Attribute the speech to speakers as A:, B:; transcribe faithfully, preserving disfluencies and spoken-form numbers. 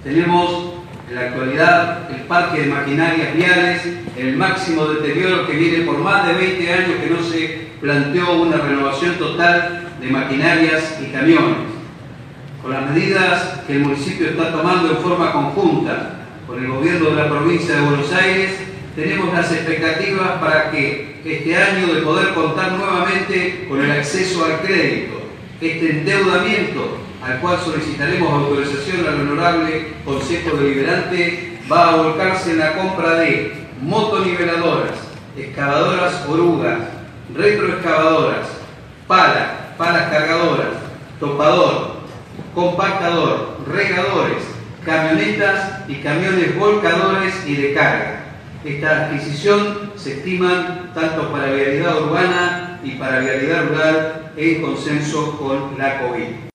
A: Tenemos en la actualidad el parque de maquinarias viales, el máximo deterioro que viene por más de veinte años que no se planteó una renovación total de maquinarias y camiones. Con las medidas que el municipio está tomando en forma conjunta con el gobierno de la provincia de Buenos Aires, tenemos las expectativas para que este año de poder contar nuevamente con el acceso al crédito, este endeudamiento al cual solicitaremos autorización al Honorable Consejo Deliberante, va a volcarse en la compra de motoniveladoras, excavadoras orugas, retroexcavadoras, palas, palas cargadoras, topador, compactador, regadores, camionetas y camiones volcadores y de carga. Esta adquisición se estima tanto para vialidad urbana y para vialidad rural en consenso con la COVID.